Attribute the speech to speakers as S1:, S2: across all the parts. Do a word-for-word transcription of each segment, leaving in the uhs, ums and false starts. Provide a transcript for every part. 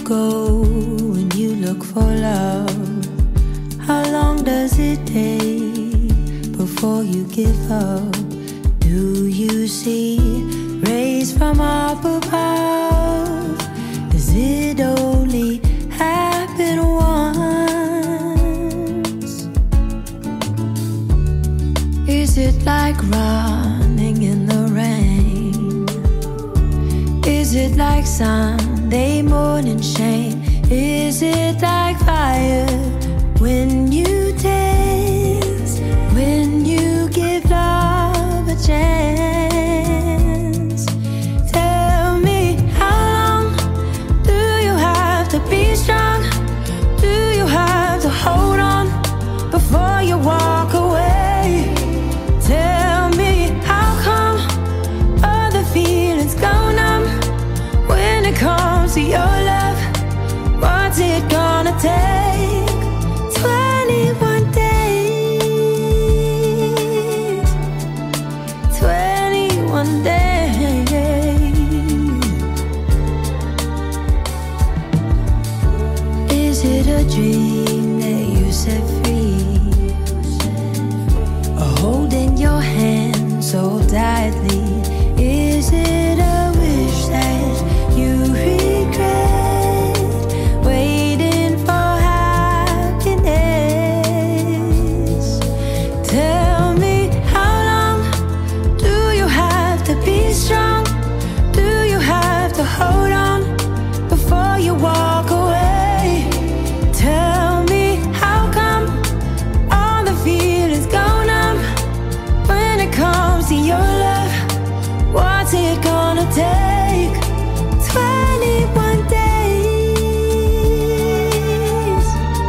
S1: go when you look for love? How long does it take before you give up? Do you see rays from up above? Does it only happen once? Is it like running in the rain? Is it like Sunday morning shame? Is it like fire when you taste, when you give love a chance? Tell me, how long do you have to be strong? Do you have to hold on before you walk away? Tell me, how come other feelings go numb when it comes to your love? What's it gonna take? twenty-one days, twenty-one days. Is it a dream that you set free? Or holding your hand so tightly? Is it a wish that you regret? Waiting for happiness. Tell me, how long do you have to be strong? Do you have to hold on before you walk away? Tell me, how come all the feelings go numb when it comes to your love? What's it gonna take? twenty-one days.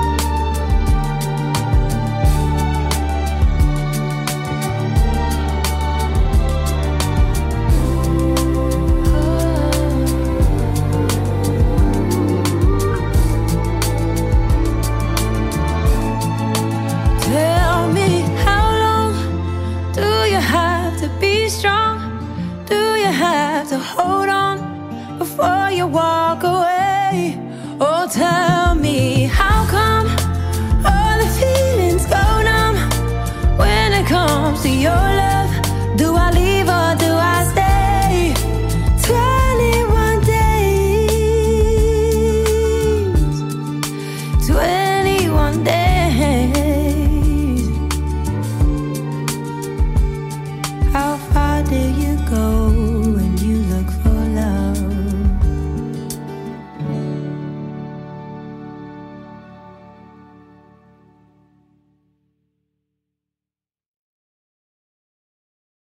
S1: Tell me, how long do you have to be strong? Do you have to hold on before you walk away? Oh, tell me, how come all the feelings go numb when it comes to your love? Do I leave or do I stay? twenty-one days, twenty-one days. How far do you